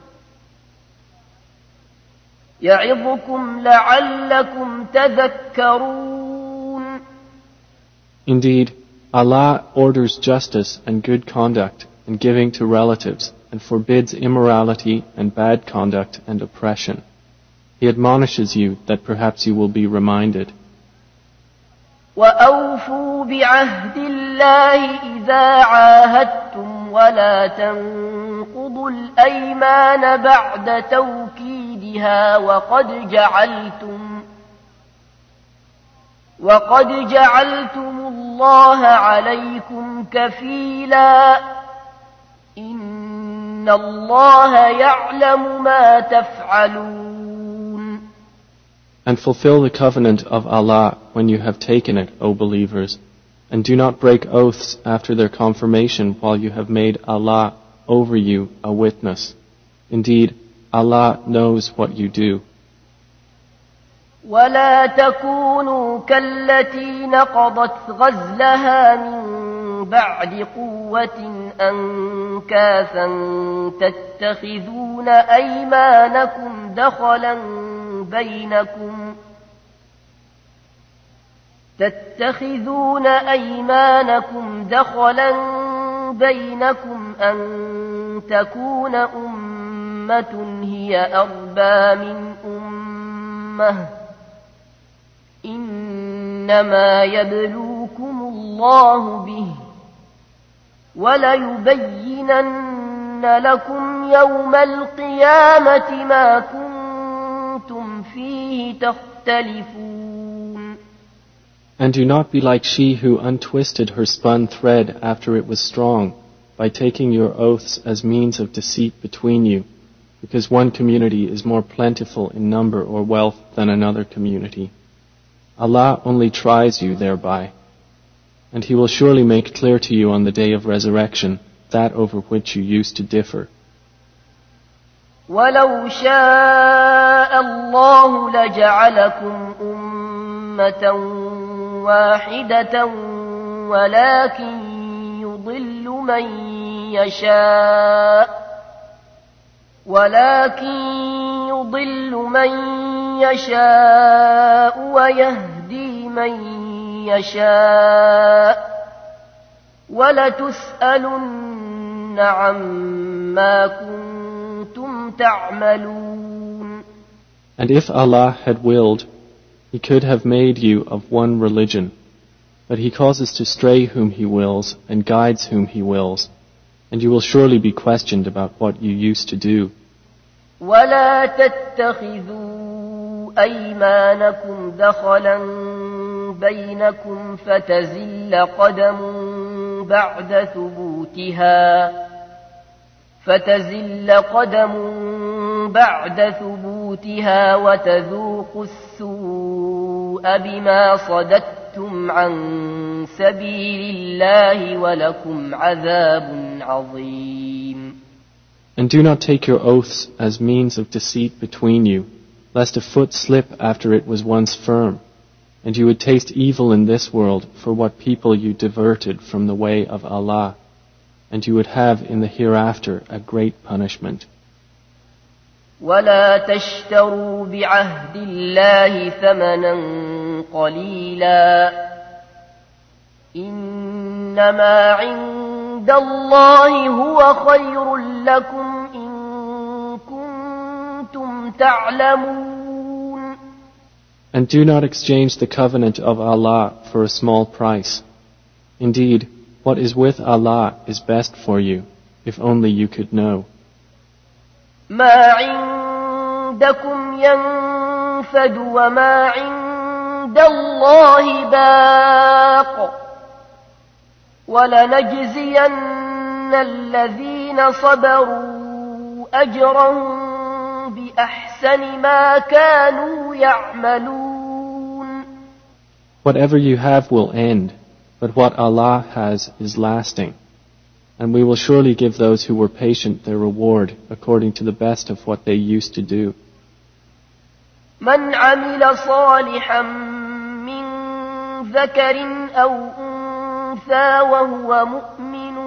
يعظكم لعلكم تذكرون. Indeed, Allah orders justice and good conduct and giving to relatives, and forbids immorality and bad conduct and oppression. He admonishes you that perhaps you will be reminded. وَأَوْفُوا بِعَهْدِ اللَّهِ إِذَا عَاهَدتُّمْ وَلَا تَنقُضُوا الْأَيْمَانَ بَعْدَ تَوْكِيدِهَا وَقَدْ جَعَلْتُمْ وَقَدْ جَعَلْتُمُ اللَّهَ عَلَيْكُمْ كَفِيلًا إِنَّ اللَّهَ يَعْلَمُ مَا تَفْعَلُونَ. And fulfill the covenant of Allah when you have taken it, O believers, and do not break oaths after their confirmation while you have made Allah over you a witness. Indeed, Allah knows what you do. ولا تكونوا كالتي نقضت غزلها من بعد قوة أنكاثا تتخذون أيمانكم دخلا بينكم تتخذون أيمانكم دخلا بينكم أن تكون أمة هي أربى من أمة إنما يبلوكم الله به وليبينن لكم يوم القيامة ما كنتم فيه تختلفون. And do not be like she who untwisted her spun thread after it was strong, by taking your oaths as means of deceit between you, because one community is more plentiful in number or wealth than another community. Allah only tries you thereby, and He will surely make clear to you on the day of resurrection that over which you used to differ. وَلَوْ شَاءَ اللَّهُ لَجَعَلَكُمْ أُمَّةً وَاحِدَةً وَلَكِنْ يُضِلُّ مَنْ يَشَاءُ ولكن يضل من يشاء ويهدي من يشاء ولتسألن عما كنتم تعملون. And if Allah had willed, He could have made you of one religion, but He causes to stray whom He wills and guides whom He wills, and you will surely be questioned about what you used to do. ولا تتخذوا أيمانكم دخلا بينكم فتزل قدم بعد ثبوتها فتزل قدم بعد ثبوتها وتذوقوا السوء بما صددتم عن سبيل الله ولكم عذاب عظيم. And do not take your oaths as means of deceit between you, lest a foot slip after it was once firm, and you would taste evil in this world for what people you diverted from the way of Allah, and you would have in the hereafter a great punishment. ولا تشتروا بعهد الله ثمنا قليلا إنما عند الله هو خير لكم إن كنتم تعلمون. And do not exchange the covenant of Allah for a small price. Indeed, what is with Allah is best for you, if only you could know. ما عندكم ينفد وما عند الله باق ولنجزين الذين صبروا أجرهم بأحسن ما كانوا يعملون. Whatever you have will end, but what Allah has is lasting. And we will surely give those who were patient their reward according to the best of what they used to do. من عمل صالحا من ذكر أو أنثى وهو مؤمن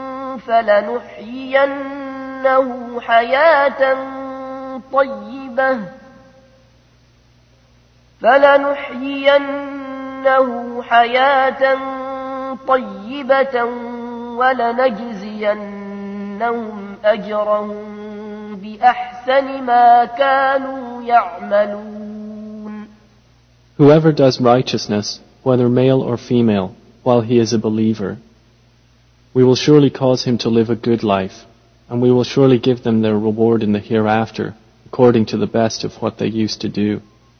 فلنحيينه حياة طيبة فلنحيينه حياة طيبة ولنجزينهم أجرهم بأحسن ما كانوا يعملون. Whoever does righteousness, whether male or female, while he is a believer, we will surely cause him to live a good life, and we will surely give them their reward in the hereafter, according to the best of what they used to do.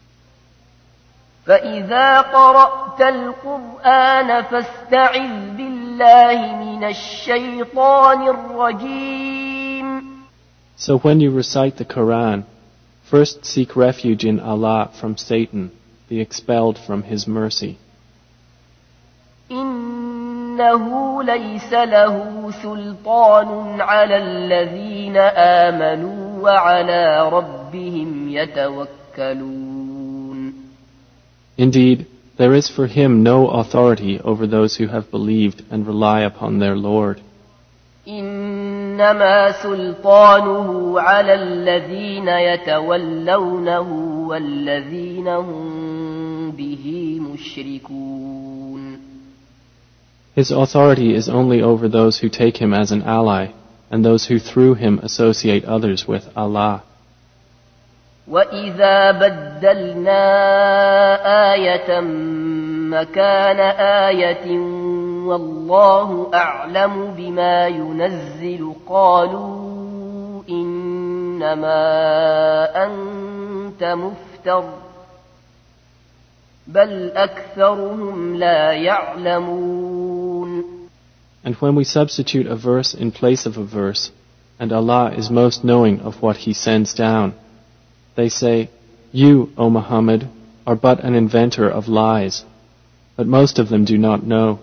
فإذا قرأت القرآن فاستعذ بالله من الشيطان الرجيم. So when you recite the Quran, first seek refuge in Allah from Satan, the expelled from his mercy. إنه ليس له سلطان على الذين آمنوا وعلى ربهم يتوكلون. Indeed, there is for him no authority over those who have believed and rely upon their Lord. إنما سلطانه على الذين يتولونه والذين هم به مشركون. His authority is only over those who take him as an ally and those who through him associate others with Allah. وَإِذَا بَدَّلْنَا آيَةً مَكَانَ آيَةٍ وَاللَّهُ أَعْلَمُ بِمَا يُنَزِّلُ قَالُوا إِنَّمَا أَنْتَ مُفْتَرٍ بَلْ أَكْثَرُهُمْ لَا يَعْلَمُونَ. And when we substitute a verse in place of a verse, and Allah is most knowing of what He sends down, they say, "You, O Muhammad, are but an inventor of lies," but most of them do not know.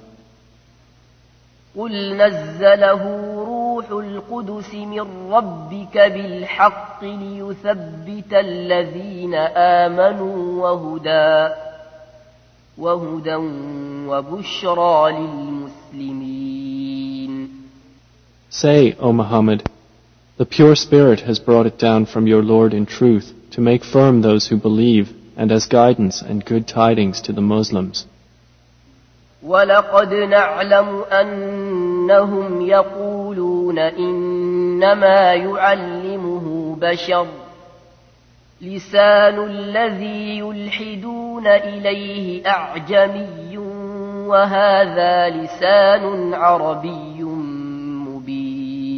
قُلْ نَزَّلَهُ رُوحُ الْقُدُسِ مِنْ رَبِّكَ بِالْحَقِّ لِيُثَبِّتَ الَّذِينَ آمَنُوا وَهُدًى وَهُدًى وَبُشْرَى لِلْمُسْلِمِينَ. Say, O Muhammad, the pure Spirit has brought it down from your Lord in truth to make firm those who believe and as guidance and good tidings to the Muslims. وَلَقَدْ نَعْلَمُ أَنَّهُمْ يَقُولُونَ إِنَّمَا يُعَلِّمُهُ بَشَرٌ لِسَانُ الَّذِي يُلْحِدُونَ إِلَيْهِ أَعْجَمِيٌّ وَهَذَا لِسَانٌ عَرَبِيٌّ مُبِينٌ.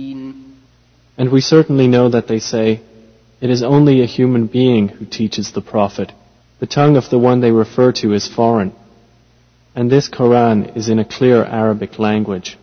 And we certainly know that they say, "It is only a human being who teaches the Prophet. The tongue of the one they refer to is foreign." And this Quran is in a clear Arabic language.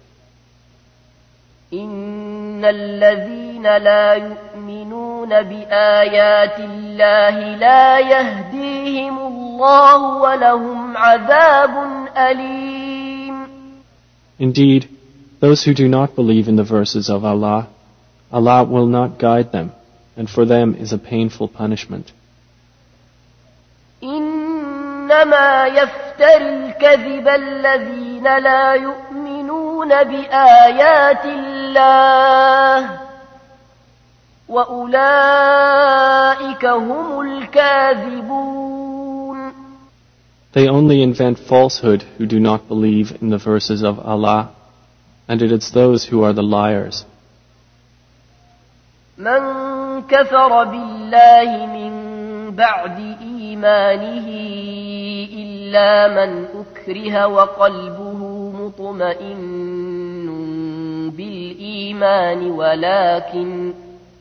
إن الذين لا يؤمنون بآيات الله لا يهديهم الله ولهم عذاب أليم. Indeed, those who do not believe in the verses of Allah, Allah will not guide them, and for them is a painful punishment. إنما يفتري الكذب الذين لا يؤمنون بآيات الله وأولئك هم الكاذبون. They only invent falsehood who do not believe in the verses of Allah, and it is those who are the liars. من كفر بالله من بعد إيمانه إلا من أكره وقلبه مطمئن بالإيمان ولكن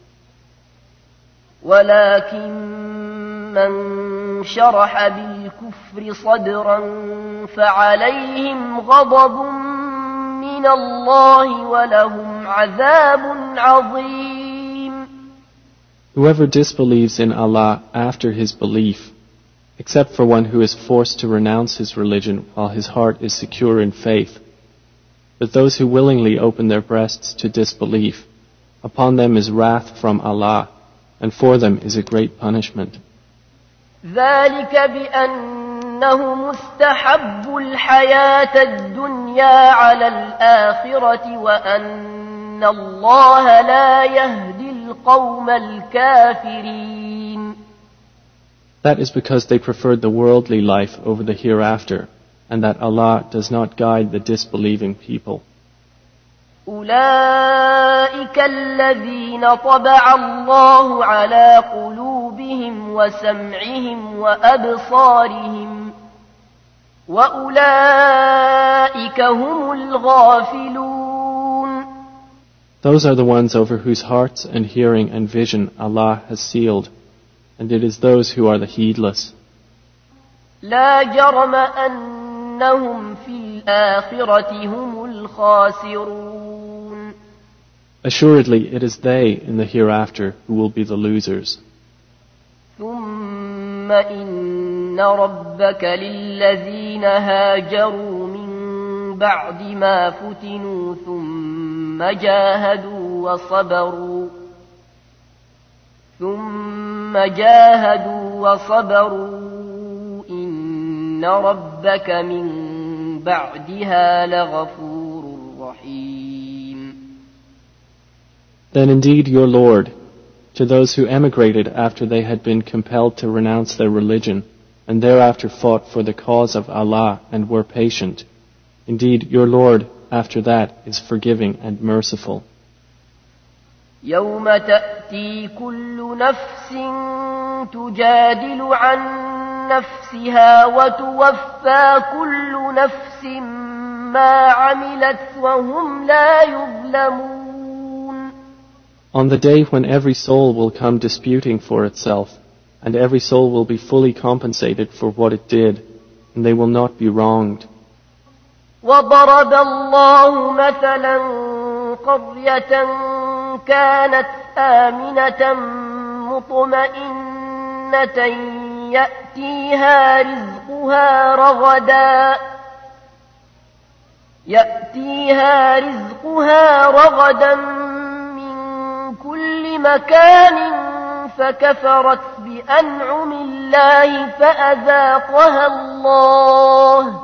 ولكن من شرح بالكفر صدرا فعليهم غضب من الله ولهم عذاب عظيم. Whoever disbelieves in Allah after his belief, except for one who is forced to renounce his religion while his heart is secure in faith, but those who willingly open their breasts to disbelief, upon them is wrath from Allah, and for them is a great punishment. ذلك بأنهم استحبوا الحياة الدنيا على الآخرة وأن الله لا يهدي القوم الكافرين. That is because they preferred the worldly life over the hereafter, and that Allah does not guide the disbelieving people. أولئك الذين طبع الله على قلوبهم وسمعهم وأبصارهم وأولئك هم الغافلون. Those are the ones over whose hearts and hearing and vision Allah has sealed, and it is those who are the heedless. لا جرم أنهم في الآخرة هم الخاسرون. Assuredly, it is they in the hereafter who will be the losers. ثم إن ربك للذين هاجروا من بعد ما فتنوا ثم جاهدوا وصبروا ثم جاهدوا وصبروا إن ربك من بعدها لغفور رحيم. Then indeed your Lord, to those who emigrated after they had been compelled to renounce their religion, and thereafter fought for the cause of Allah and were patient, indeed your Lord after that is forgiving and merciful. يوم تأتي كل نفس تجادل عن نفسها وتوفى كل نفس ما عملت وهم لا يظلمون. On the day when every soul will come disputing for itself, and every soul will be fully compensated for what it did, and they will not be wronged. وضرب الله مثلا قرية كانت آمنة مطمئنة يأتيها رزقها رغدا يأتيها رزقها رغدا من كل مكان فكفرت بأنعم الله فأذاقها الله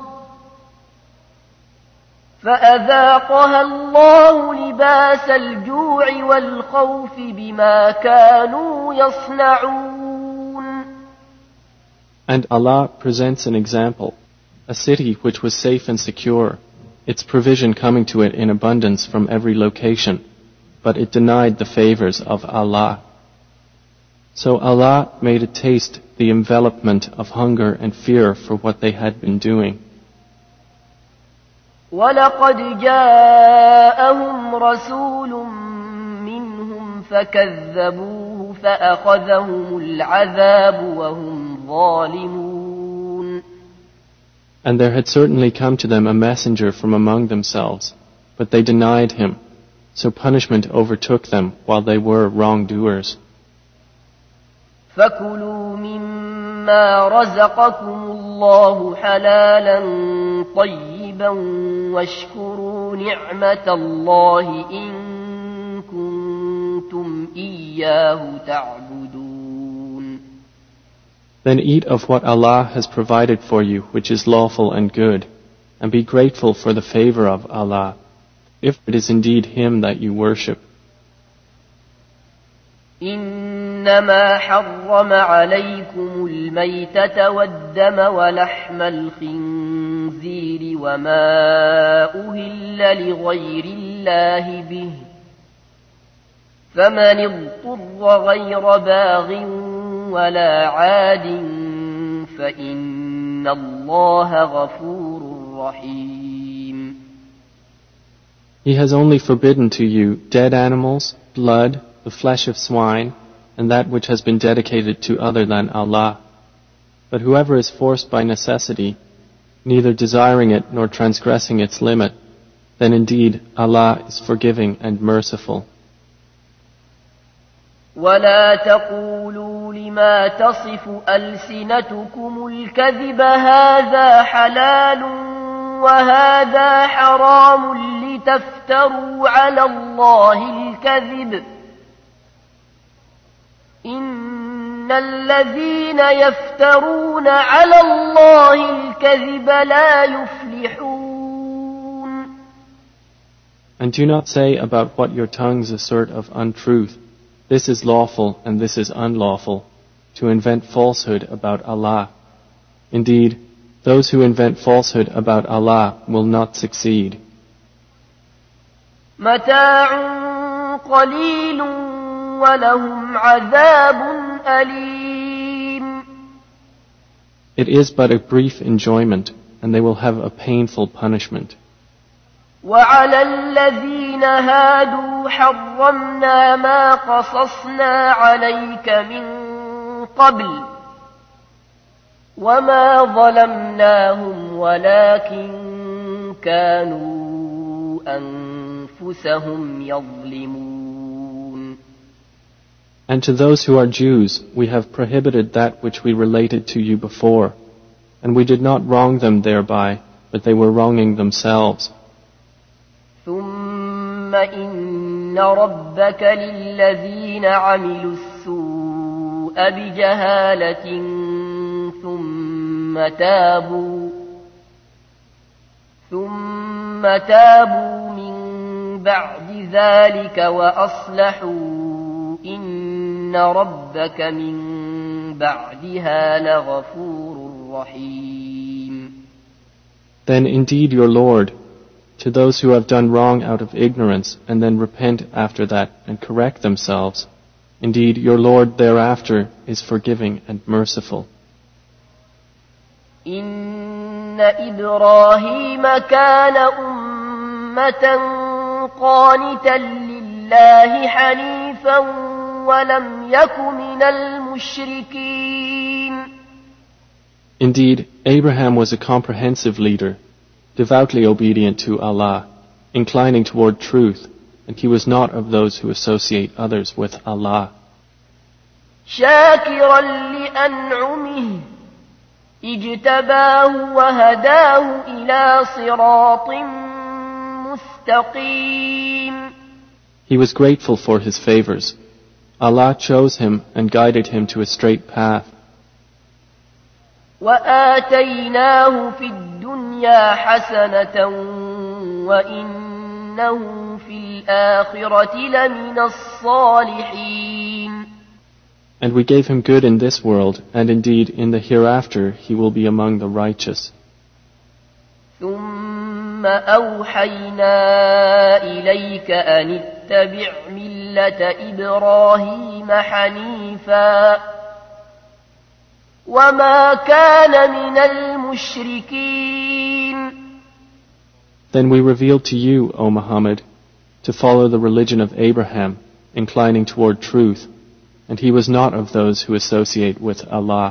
فأذاقها الله لباس الجوع والخوف بما كانوا يصنعون. And Allah presents an example, a city which was safe and secure, its provision coming to it in abundance from every location, but it denied the favors of Allah. So Allah made it taste the envelopment of hunger and fear for what they had been doing. وَلَقَدْ جَاءَهُمْ رَسُولٌ مِّنْهُمْ فكذبوه فأخذهم العذاب وهم ظالمون. And there had certainly come to them a messenger from among themselves, but they denied him, so punishment overtook them while they were wrongdoers. فكلوا مما رزقكم الله حلالا طيبا واشكروا نعمة الله إن كنتم إياه تعبدون. Then eat of what Allah has provided for you, which is lawful and good, and be grateful for the favor of Allah, if it is indeed Him that you worship. إنما حرم عليكم الميتة والدم ولحم الخنزير وما أهل لغير الله به فمن اضطر غير باغ ولا عاد فإن الله غفور رحيم. He has only forbidden to you dead animals, blood, the flesh of swine, and that which has been dedicated to other than Allah. But whoever is forced by necessity, neither desiring it nor transgressing its limit, then indeed Allah is forgiving and merciful. ولا تقولوا لما تصف ألسنتكم الكذب هذا حلال وهذا حرام لتفتروا على الله الكذب إن الذين يفترون على الله الكذب لا يفلحون. And do not say about what your tongues assert of untruth, this is lawful and this is unlawful, to invent falsehood about Allah. Indeed, those who invent falsehood about Allah will not succeed. متاع قليل ولهم عذاب أليم. It is but a brief enjoyment, and they will have a painful punishment. وعلى الذين هادوا حرمنا ما قصصنا عليك من قبل وما ظلمناهم ولكن كانوا أنفسهم يظلمون. And to those who are Jews, we have prohibited that which we related to you before, and we did not wrong them thereby, but they were wronging themselves. ثم إن ربك للذين عملوا السوء بجهالة ثم تابوا ثم تابوا من بعد ذلك وأصلحوا إن ربك من بعدها لغفور رحيم. Then indeed your Lord, to those who have done wrong out of ignorance and then repent after that and correct themselves, indeed your Lord thereafter is forgiving and merciful. إن إبراهيم كان أمة قانتا لله حنيفا ولم يك من المشركين. Indeed, Abraham was a comprehensive leader, devoutly obedient to Allah, inclining toward truth, and he was not of those who associate others with Allah. شاكرا لأنعمه اجتباه وهداه إلى صراط مستقيم. He was grateful for his favors. Allah chose him and guided him to a straight path. وآتيناه في الدنيا حسنة وإنه في الآخرة لمن الصالحين. And we gave him good in this world, and indeed in the hereafter he will be among the righteous. ثم أوحينا إليك أن اتبع ملة إبراهيم حنيفا وما كان من المشركين. Then we revealed to you, O Muhammad, to follow the religion of Abraham, inclining toward truth, and he was not of those who associate with Allah.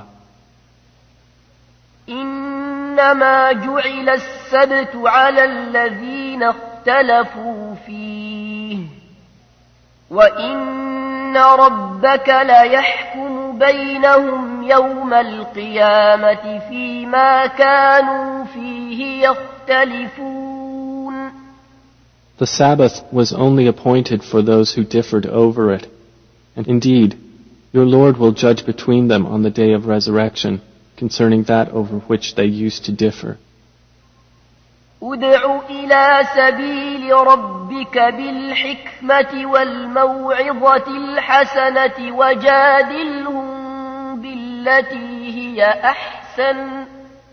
إنما جعل السبت على الذين اختلفوا فيه وإن ربك ليحكم بينهم يوم القيامة فيما كانوا فيه يختلفون. The Sabbath was only appointed for those who differed over it, and indeed, your Lord will judge between them on the day of resurrection concerning that over which they used to differ. ادع إلى سبيل ربك بالحكمة والموعظة الحسنة وجادلهم بالتي هي أحسن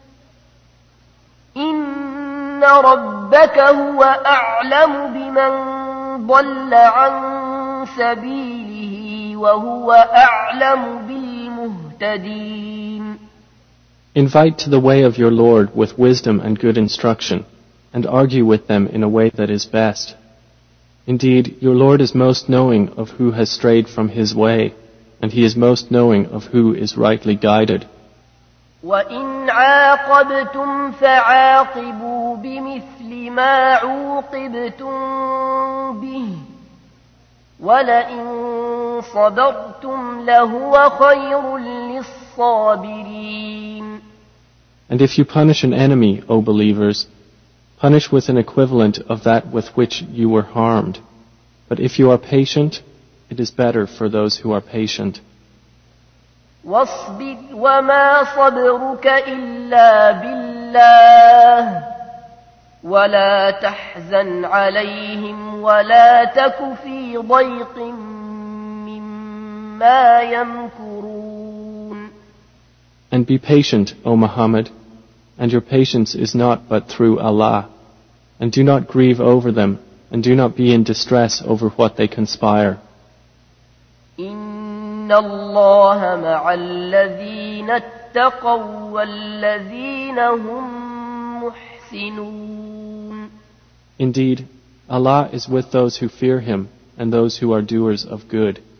إن ربك هو أعلم بمن ضل عن سبيله وهو أعلم بالمهتدين. Invite to the way of your Lord with wisdom and good instruction, and argue with them in a way that is best. Indeed, your Lord is most knowing of who has strayed from his way, and he is most knowing of who is rightly guided. وَإِنْ عَاقَبْتُمْ فَعَاقِبُوا بِمِثْلِ مَا عُوقِبْتُمْ بِهِ وَلَئِنْ صَبَرْتُمْ لَهُوَ خَيْرٌ لِلصَّابِرِينَ. And if you punish an enemy, O believers, punish with an equivalent of that with which you were harmed. But if you are patient, it is better for those who are patient. واصبر وما صبرك إلا بالله ولا تحزن عليهم ولا تك في ضيق مما يمكرون. And be patient, O Muhammad, and your patience is not but through Allah. And do not grieve over them, and do not be in distress over what they conspire. إن الله مع الذين اتقوا والذين هم محسنون. Indeed, Allah is with those who fear Him and those who are doers of good.